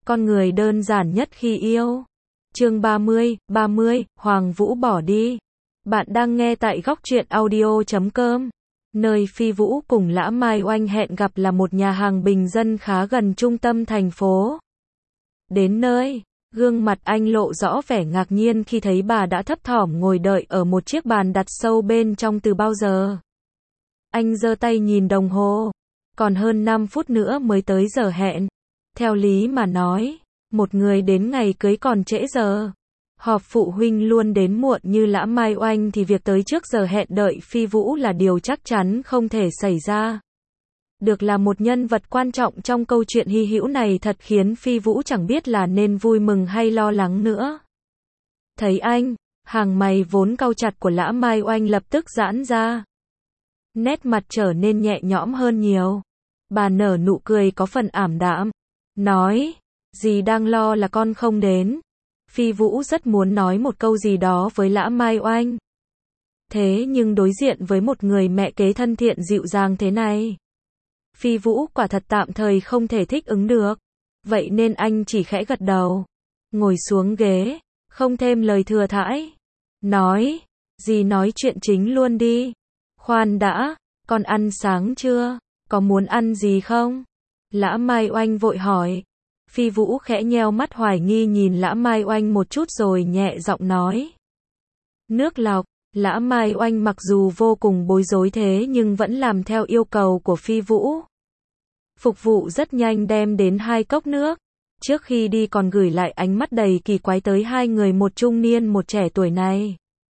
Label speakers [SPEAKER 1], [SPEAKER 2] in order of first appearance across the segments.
[SPEAKER 1] Con người đơn giản nhất khi yêu. Chương 30, Hoàng Vũ bỏ đi. Bạn đang nghe tại góc truyện audio.com. Nơi Phi Vũ cùng Lã Mai Oanh hẹn gặp là một nhà hàng bình dân khá gần trung tâm thành phố. Đến nơi, gương mặt anh lộ rõ vẻ ngạc nhiên khi thấy bà đã thấp thỏm ngồi đợi ở một chiếc bàn đặt sâu bên trong từ bao giờ. Anh giơ tay nhìn đồng hồ. Còn hơn 5 phút nữa mới tới giờ hẹn. Theo lý mà nói, một người đến ngày cưới còn trễ giờ. Họp phụ huynh luôn đến muộn như Lã Mai Oanh thì việc tới trước giờ hẹn đợi Phi Vũ là điều chắc chắn không thể xảy ra. Được là một nhân vật quan trọng trong câu chuyện hy hữu này thật khiến Phi Vũ chẳng biết là nên vui mừng hay lo lắng nữa. Thấy anh, hàng mày vốn cau chặt của Lã Mai Oanh lập tức giãn ra. Nét mặt trở nên nhẹ nhõm hơn nhiều. Bà nở nụ cười có phần ảm đạm. Nói, dì đang lo là con không đến. Phi Vũ rất muốn nói một câu gì đó với Lã Mai Oanh. Thế nhưng đối diện với một người mẹ kế thân thiện dịu dàng thế này, Phi Vũ quả thật tạm thời không thể thích ứng được. Vậy nên anh chỉ khẽ gật đầu, ngồi xuống ghế, không thêm lời thừa thãi. Nói, dì nói chuyện chính luôn đi. Khoan đã, con ăn sáng chưa? Có muốn ăn gì không? Lã Mai Oanh vội hỏi. Phi Vũ khẽ nheo mắt hoài nghi nhìn Lã Mai Oanh một chút rồi nhẹ giọng nói. Nước lọc. Lã Mai Oanh mặc dù vô cùng bối rối thế nhưng vẫn làm theo yêu cầu của Phi Vũ. Phục vụ rất nhanh đem đến 2 cốc nước. Trước khi đi còn gửi lại ánh mắt đầy kỳ quái tới hai người, một trung niên một trẻ tuổi này.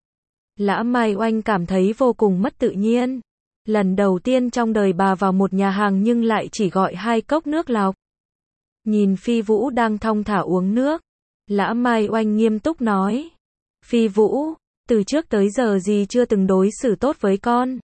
[SPEAKER 1] Lã Mai Oanh cảm thấy vô cùng mất tự nhiên. Lần đầu tiên trong đời bà vào một nhà hàng nhưng lại chỉ gọi 2 cốc nước lọc. Nhìn Phi Vũ đang thong thả uống nước, Lã Mai Oanh nghiêm túc nói. Phi Vũ, từ trước tới giờ dì chưa từng đối xử tốt với con.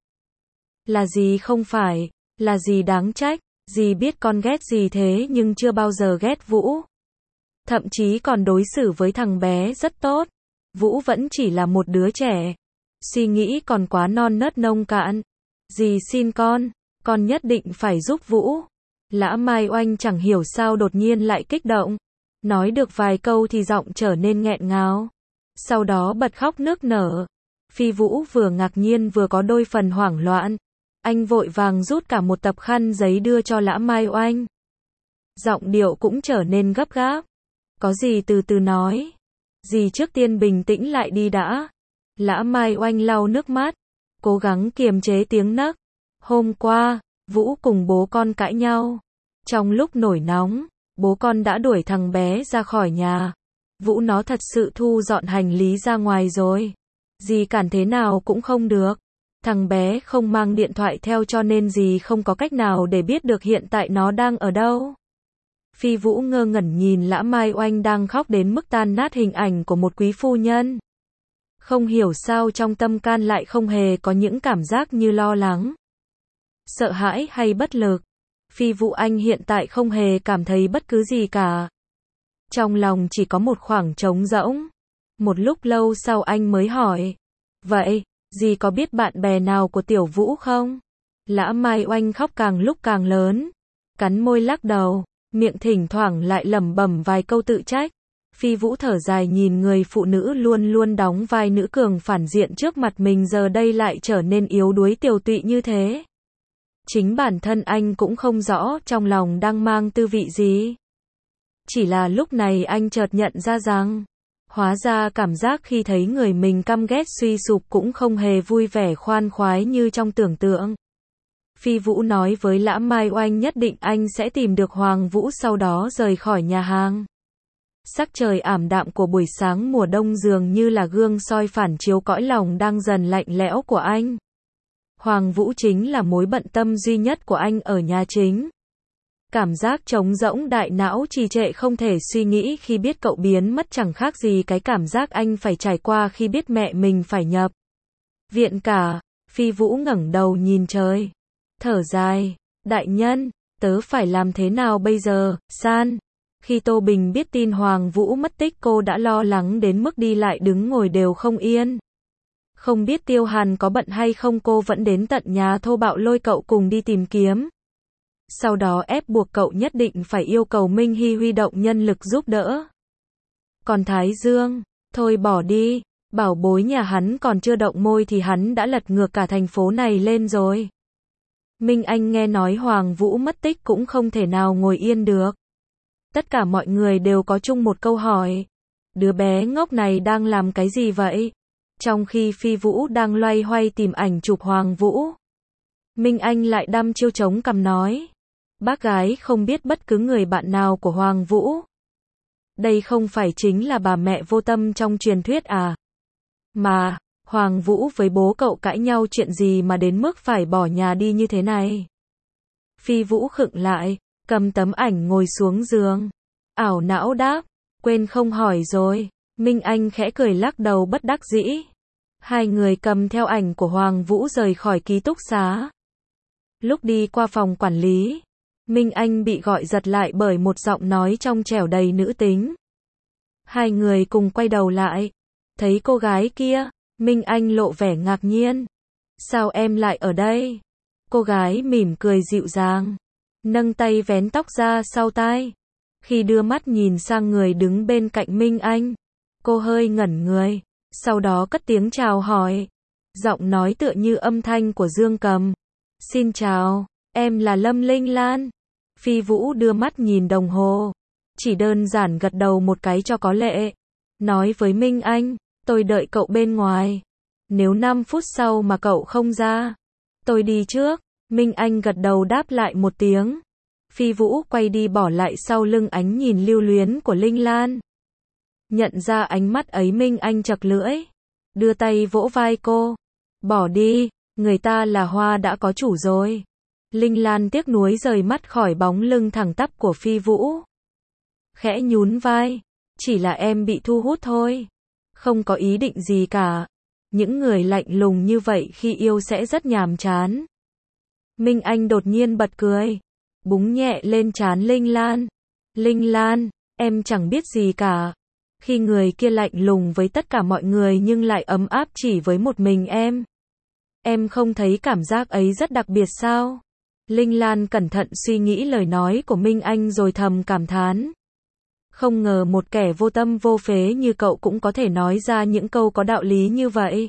[SPEAKER 1] Là dì không phải, là dì đáng trách, dì biết con ghét dì thế nhưng chưa bao giờ ghét Vũ. Thậm chí còn đối xử với thằng bé rất tốt. Vũ vẫn chỉ là một đứa trẻ. Suy nghĩ còn quá non nớt nông cạn. Dì xin con nhất định phải giúp Vũ. Lã Mai Oanh chẳng hiểu sao đột nhiên lại kích động. Nói được vài câu thì giọng trở nên nghẹn ngào. Sau đó bật khóc nức nở. Phi Vũ vừa ngạc nhiên vừa có đôi phần hoảng loạn. Anh vội vàng rút cả một tập khăn giấy đưa cho Lã Mai Oanh. Giọng điệu cũng trở nên gấp gáp. Có gì từ từ nói. Dì trước tiên bình tĩnh lại đi đã. Lã Mai Oanh lau nước mắt, cố gắng kiềm chế tiếng nấc. Hôm qua, Vũ cùng bố con cãi nhau. Trong lúc nổi nóng, bố con đã đuổi thằng bé ra khỏi nhà. Vũ nó thật sự thu dọn hành lý ra ngoài rồi. Dì cản thế nào cũng không được. Thằng bé không mang điện thoại theo cho nên dì không có cách nào để biết được hiện tại nó đang ở đâu. Phi Vũ ngơ ngẩn nhìn Lã Mai Oanh đang khóc đến mức tan nát hình ảnh của một quý phu nhân. Không hiểu sao trong tâm can lại không hề có những cảm giác như lo lắng, sợ hãi hay bất lực. Phi Vũ anh hiện tại không hề cảm thấy bất cứ gì cả. Trong lòng chỉ có một khoảng trống rỗng. Một lúc lâu sau anh mới hỏi. Vậy, dì có biết bạn bè nào của Tiểu Vũ không? Lã Mai Oanh khóc càng lúc càng lớn. Cắn môi lắc đầu, miệng thỉnh thoảng lại lẩm bẩm vài câu tự trách. Phi Vũ thở dài nhìn người phụ nữ luôn luôn đóng vai nữ cường phản diện trước mặt mình giờ đây lại trở nên yếu đuối tiều tụy như thế. Chính bản thân anh cũng không rõ trong lòng đang mang tư vị gì. Chỉ là lúc này anh chợt nhận ra rằng, hóa ra cảm giác khi thấy người mình căm ghét suy sụp cũng không hề vui vẻ khoan khoái như trong tưởng tượng. Phi Vũ nói với Lã Mai Oanh nhất định anh sẽ tìm được Hoàng Vũ, sau đó rời khỏi nhà hàng. Sắc trời ảm đạm của buổi sáng mùa đông dường như là gương soi phản chiếu cõi lòng đang dần lạnh lẽo của anh. Hoàng Vũ chính là mối bận tâm duy nhất của anh ở nhà chính. Cảm giác trống rỗng đại não trì trệ không thể suy nghĩ khi biết cậu biến mất chẳng khác gì cái cảm giác anh phải trải qua khi biết mẹ mình phải nhập viện cả. Phi Vũ ngẩng đầu nhìn trời, thở dài. Đại nhân, tớ phải làm thế nào bây giờ, San? Khi Tô Bình biết tin Hoàng Vũ mất tích cô đã lo lắng đến mức đi lại đứng ngồi đều không yên. Không biết Tiêu Hàn có bận hay không cô vẫn đến tận nhà thô bạo lôi cậu cùng đi tìm kiếm. sau đó ép buộc cậu nhất định phải yêu cầu Minh Hy huy động nhân lực giúp đỡ. Còn Thái Dương, thôi bỏ đi, bảo bối nhà hắn còn chưa động môi thì hắn đã lật ngược cả thành phố này lên rồi. Minh Anh nghe nói Hoàng Vũ mất tích cũng không thể nào ngồi yên được. Tất cả mọi người đều có chung một câu hỏi. Đứa bé ngốc này đang làm cái gì vậy? Trong khi Phi Vũ đang loay hoay tìm ảnh chụp Hoàng Vũ, Minh Anh lại đăm chiêu chống cằm nói. Bác gái không biết bất cứ người bạn nào của Hoàng Vũ. Đây không phải chính là bà mẹ vô tâm trong truyền thuyết à? Mà, Hoàng Vũ với bố cậu cãi nhau chuyện gì mà đến mức phải bỏ nhà đi như thế này? Phi Vũ khựng lại, cầm tấm ảnh ngồi xuống giường. Ảo não đáp, quên không hỏi rồi. Minh Anh khẽ cười lắc đầu bất đắc dĩ. Hai người cầm theo ảnh của Hoàng Vũ rời khỏi ký túc xá. Lúc đi qua phòng quản lý, Minh Anh bị gọi giật lại bởi một giọng nói trong trẻo đầy nữ tính. Hai người cùng quay đầu lại. Thấy cô gái kia, Minh Anh lộ vẻ ngạc nhiên. Sao em lại ở đây? Cô gái mỉm cười dịu dàng, nâng tay vén tóc ra sau tai. Khi đưa mắt nhìn sang người đứng bên cạnh Minh Anh, cô hơi ngẩn người, sau đó cất tiếng chào hỏi. Giọng nói tựa như âm thanh của Dương Cầm. Xin chào, em là Lâm Linh Lan. Phi Vũ đưa mắt nhìn đồng hồ, chỉ đơn giản gật đầu một cái cho có lệ. Nói với Minh Anh, tôi đợi cậu bên ngoài. Nếu 5 phút sau mà cậu không ra, tôi đi trước. Minh Anh gật đầu đáp lại một tiếng. Phi Vũ quay đi bỏ lại sau lưng ánh nhìn lưu luyến của Linh Lan. Nhận ra ánh mắt ấy Minh Anh chật lưỡi, đưa tay vỗ vai cô. Bỏ đi, người ta là hoa đã có chủ rồi. Linh Lan tiếc nuối rời mắt khỏi bóng lưng thẳng tắp của Phi Vũ. Khẽ nhún vai, chỉ là em bị thu hút thôi. Không có ý định gì cả. Những người lạnh lùng như vậy khi yêu sẽ rất nhàm chán. Minh Anh đột nhiên bật cười, búng nhẹ lên trán Linh Lan. Linh Lan, em chẳng biết gì cả. Khi người kia lạnh lùng với tất cả mọi người nhưng lại ấm áp chỉ với một mình em. Em không thấy cảm giác ấy rất đặc biệt sao? Linh Lan cẩn thận suy nghĩ lời nói của Minh Anh rồi thầm cảm thán. Không ngờ một kẻ vô tâm vô phế như cậu cũng có thể nói ra những câu có đạo lý như vậy.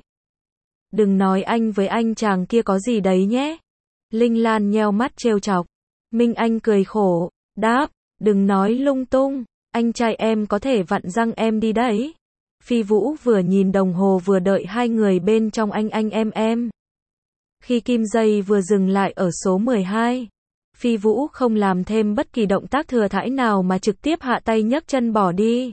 [SPEAKER 1] Đừng nói anh với anh chàng kia có gì đấy nhé. Linh Lan nheo mắt trêu chọc. Minh Anh cười khổ, đáp, đừng nói lung tung, anh trai em có thể vặn răng em đi đấy. Phi Vũ vừa nhìn đồng hồ vừa đợi hai người bên trong anh em. Khi kim dây vừa dừng lại ở số 12, Phi Vũ không làm thêm bất kỳ động tác thừa thãi nào mà trực tiếp hạ tay nhấc chân bỏ đi.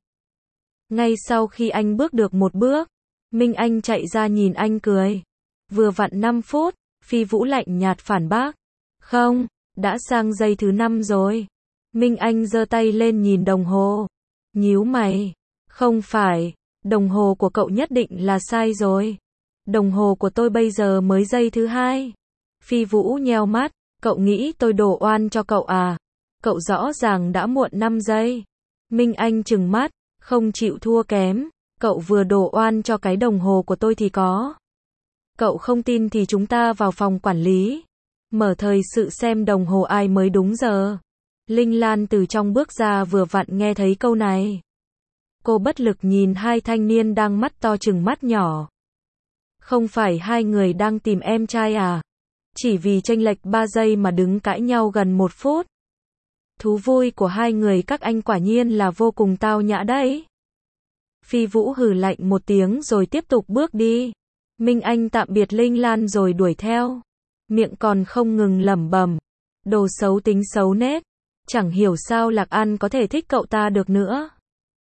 [SPEAKER 1] Ngay sau khi anh bước được một bước, Minh Anh chạy ra nhìn anh cười. Vừa vặn 5 phút, Phi Vũ lạnh nhạt phản bác. Không, đã sang giây thứ 5 rồi. Minh Anh giơ tay lên nhìn đồng hồ. Nhíu mày. Không phải, đồng hồ của cậu nhất định là sai rồi. Đồng hồ của tôi bây giờ mới giây thứ 2. Phi Vũ nheo mắt. Cậu nghĩ tôi đổ oan cho cậu à? Cậu rõ ràng đã muộn 5 giây. Minh Anh trừng mắt, không chịu thua kém. Cậu vừa đổ oan cho cái đồng hồ của tôi thì có. Cậu không tin thì chúng ta vào phòng quản lý. Mở thời sự xem đồng hồ ai mới đúng giờ. Linh Lan từ trong bước ra vừa vặn nghe thấy câu này. Cô bất lực nhìn hai thanh niên đang mắt to trừng mắt nhỏ. Không phải hai người đang tìm em trai à? Chỉ vì chênh lệch 3 giây mà đứng cãi nhau gần 1 phút. Thú vui của hai người các anh quả nhiên là vô cùng tao nhã đấy. Phi Vũ hừ lạnh một tiếng rồi tiếp tục bước đi. Minh Anh tạm biệt Linh Lan rồi đuổi theo. Miệng còn không ngừng lẩm bẩm. Đồ xấu tính xấu nết. Chẳng hiểu sao Lạc An có thể thích cậu ta được nữa.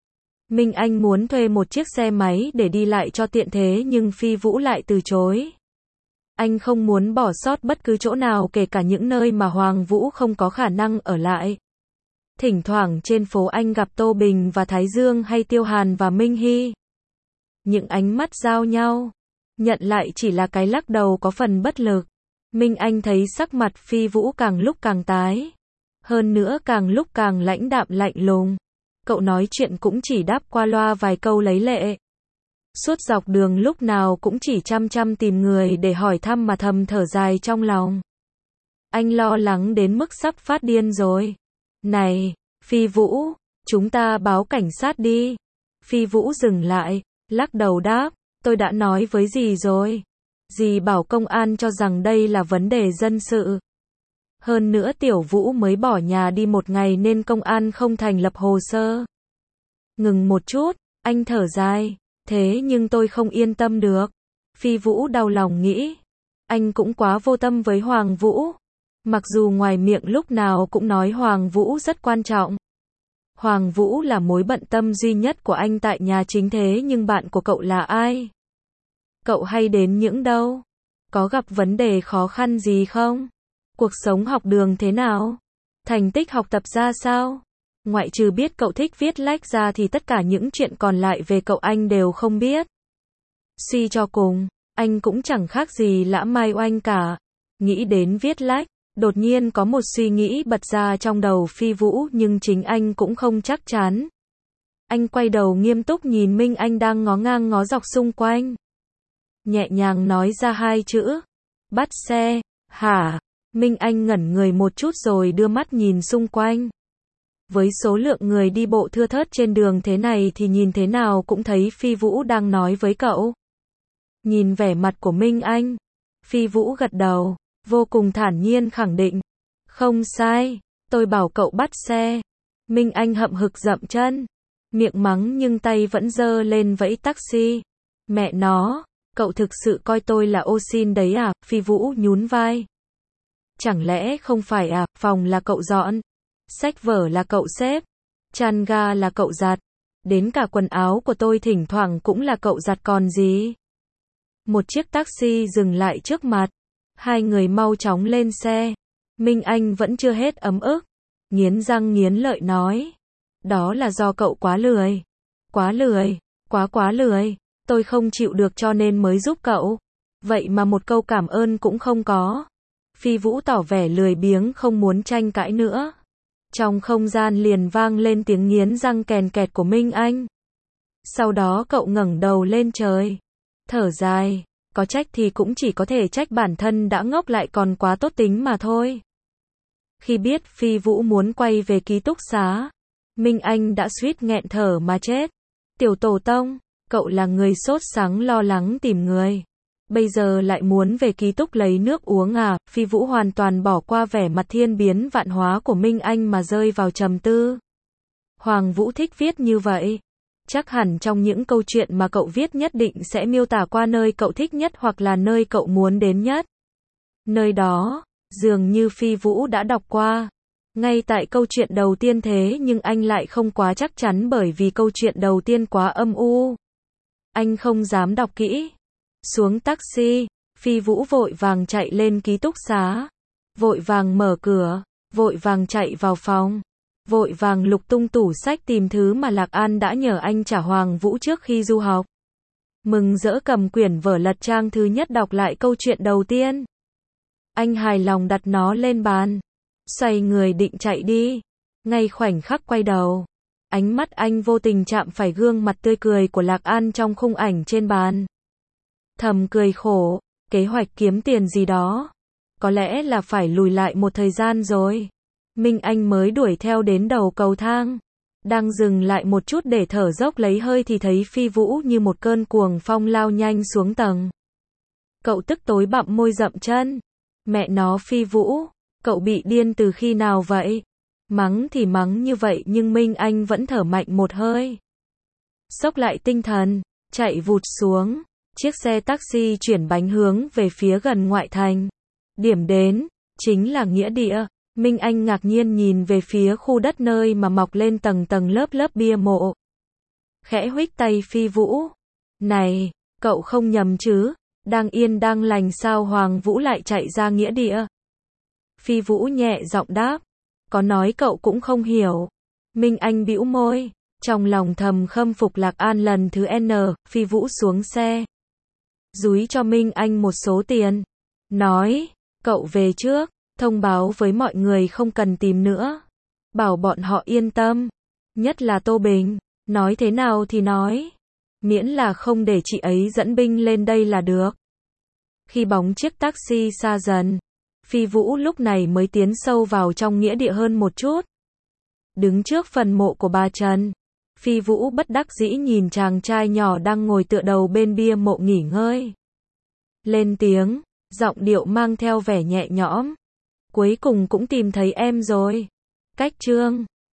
[SPEAKER 1] Minh Anh muốn thuê một chiếc xe máy để đi lại cho tiện thế nhưng Phi Vũ lại từ chối. Anh không muốn bỏ sót bất cứ chỗ nào kể cả những nơi mà Hoàng Vũ không có khả năng ở lại. Thỉnh thoảng trên phố anh gặp Tô Bình và Thái Dương hay Tiêu Hàn và Minh Hy. Những ánh mắt giao nhau. Nhận lại chỉ là cái lắc đầu có phần bất lực. Minh Anh thấy sắc mặt Phi Vũ càng lúc càng tái. Hơn nữa càng lúc càng lãnh đạm lạnh lùng. Cậu nói chuyện cũng chỉ đáp qua loa vài câu lấy lệ. Suốt dọc đường lúc nào cũng chỉ chăm chăm tìm người để hỏi thăm mà thầm thở dài trong lòng. Anh lo lắng đến mức sắp phát điên rồi. Này, Phi Vũ, chúng ta báo cảnh sát đi. Phi Vũ dừng lại, lắc đầu đáp, tôi đã nói với dì rồi. Dì bảo công an cho rằng đây là vấn đề dân sự. Hơn nữa Tiểu Vũ mới bỏ nhà đi 1 ngày nên công an không thành lập hồ sơ. Ngừng một chút, anh thở dài, thế nhưng tôi không yên tâm được. Phi Vũ đau lòng nghĩ, anh cũng quá vô tâm với Hoàng Vũ. Mặc dù ngoài miệng lúc nào cũng nói Hoàng Vũ rất quan trọng. Hoàng Vũ là mối bận tâm duy nhất của anh tại nhà chính thế nhưng bạn của cậu là ai? Cậu hay đến những đâu? Có gặp vấn đề khó khăn gì không? Cuộc sống học đường thế nào? Thành tích học tập ra sao? Ngoại trừ biết cậu thích viết lách ra thì tất cả những chuyện còn lại về cậu anh đều không biết. Suy cho cùng, anh cũng chẳng khác gì Lã Mai Oanh cả. Nghĩ đến viết lách, đột nhiên có một suy nghĩ bật ra trong đầu Phi Vũ nhưng chính anh cũng không chắc chắn. Anh quay đầu nghiêm túc nhìn Minh Anh đang ngó ngang ngó dọc xung quanh. Nhẹ nhàng nói ra 2 chữ. Bắt xe, hả? Minh Anh ngẩn người một chút rồi đưa mắt nhìn xung quanh. Với số lượng người đi bộ thưa thớt trên đường thế này thì nhìn thế nào cũng thấy Phi Vũ đang nói với cậu. Nhìn vẻ mặt của Minh Anh, Phi Vũ gật đầu, vô cùng thản nhiên khẳng định. Không sai, tôi bảo cậu bắt xe. Minh Anh hậm hực dậm chân, miệng mắng nhưng tay vẫn giơ lên vẫy taxi. Mẹ nó, cậu thực sự coi tôi là ô xin đấy à? Phi Vũ nhún vai. Chẳng lẽ không phải à? Phòng là cậu dọn, sách vở là cậu xếp, chăn ga là cậu giặt, đến cả quần áo của tôi thỉnh thoảng cũng là cậu giặt còn gì. Một chiếc taxi dừng lại trước mặt, 2 người mau chóng lên xe. Minh Anh vẫn chưa hết ấm ức, nghiến răng nghiến lợi nói, đó là do cậu quá lười, quá lười, tôi không chịu được cho nên mới giúp cậu. Vậy mà một câu cảm ơn cũng không có. Phi Vũ tỏ vẻ lười biếng không muốn tranh cãi nữa. Trong không gian liền vang lên tiếng nghiến răng kèn kẹt của Minh Anh. Sau đó cậu ngẩng đầu lên trời, thở dài, có trách thì cũng chỉ có thể trách bản thân đã ngốc lại còn quá tốt tính mà thôi. Khi biết Phi Vũ muốn quay về ký túc xá, Minh Anh đã suýt nghẹn thở mà chết. Tiểu Tổ Tông, cậu là người sốt sắng lo lắng tìm người. Bây giờ lại muốn về ký túc lấy nước uống à? Phi Vũ hoàn toàn bỏ qua vẻ mặt thiên biến vạn hóa của Minh Anh mà rơi vào trầm tư. Hoàng Vũ thích viết như vậy. Chắc hẳn trong những câu chuyện mà cậu viết nhất định sẽ miêu tả qua nơi cậu thích nhất hoặc là nơi cậu muốn đến nhất. Nơi đó, dường như Phi Vũ đã đọc qua. Ngay tại câu chuyện đầu tiên thế nhưng anh lại không quá chắc chắn bởi vì câu chuyện đầu tiên quá âm u. Anh không dám đọc kỹ. Xuống taxi, Phi Vũ vội vàng chạy lên ký túc xá. Vội vàng mở cửa, vội vàng chạy vào phòng. Vội vàng lục tung tủ sách tìm thứ mà Lạc An đã nhờ anh trả Hoàng Vũ trước khi du học. Mừng rỡ cầm quyển vở lật trang thứ nhất đọc lại câu chuyện đầu tiên. Anh hài lòng đặt nó lên bàn. Xoay người định chạy đi. Ngay khoảnh khắc quay đầu, ánh mắt anh vô tình chạm phải gương mặt tươi cười của Lạc An trong khung ảnh trên bàn. Thầm cười khổ, kế hoạch kiếm tiền gì đó. Có lẽ là phải lùi lại một thời gian rồi. Minh Anh mới đuổi theo đến đầu cầu thang. Đang dừng lại một chút để thở dốc lấy hơi thì thấy Phi Vũ như một cơn cuồng phong lao nhanh xuống tầng. Cậu tức tối bặm môi dậm chân. Mẹ nó Phi Vũ, cậu bị điên từ khi nào vậy? Mắng thì mắng như vậy nhưng Minh Anh vẫn thở mạnh một hơi. Xốc lại tinh thần, chạy vụt xuống. Chiếc xe taxi chuyển bánh hướng về phía gần ngoại thành. Điểm đến, chính là nghĩa địa. Minh Anh ngạc nhiên nhìn về phía khu đất nơi mà mọc lên tầng tầng lớp lớp bia mộ. Khẽ huých tay Phi Vũ. Này, cậu không nhầm chứ? Đang yên đang lành sao Hoàng Vũ lại chạy ra nghĩa địa? Phi Vũ nhẹ giọng đáp. Có nói cậu cũng không hiểu. Minh Anh bĩu môi. Trong lòng thầm khâm phục Lạc An lần thứ N. Phi Vũ xuống xe. Dúi cho Minh Anh một số tiền. Nói, cậu về trước. Thông báo với mọi người không cần tìm nữa. Bảo bọn họ yên tâm. Nhất là Tô Bình. Nói thế nào thì nói. Miễn là không để chị ấy dẫn binh lên đây là được. Khi bóng chiếc taxi xa dần, Phi Vũ lúc này mới tiến sâu vào trong nghĩa địa hơn một chút. Đứng trước phần mộ của bà Trần, Phi Vũ bất đắc dĩ nhìn chàng trai nhỏ đang ngồi tựa đầu bên bia mộ nghỉ ngơi. Lên tiếng, giọng điệu mang theo vẻ nhẹ nhõm. Cuối cùng cũng tìm thấy em rồi. Cách Trương,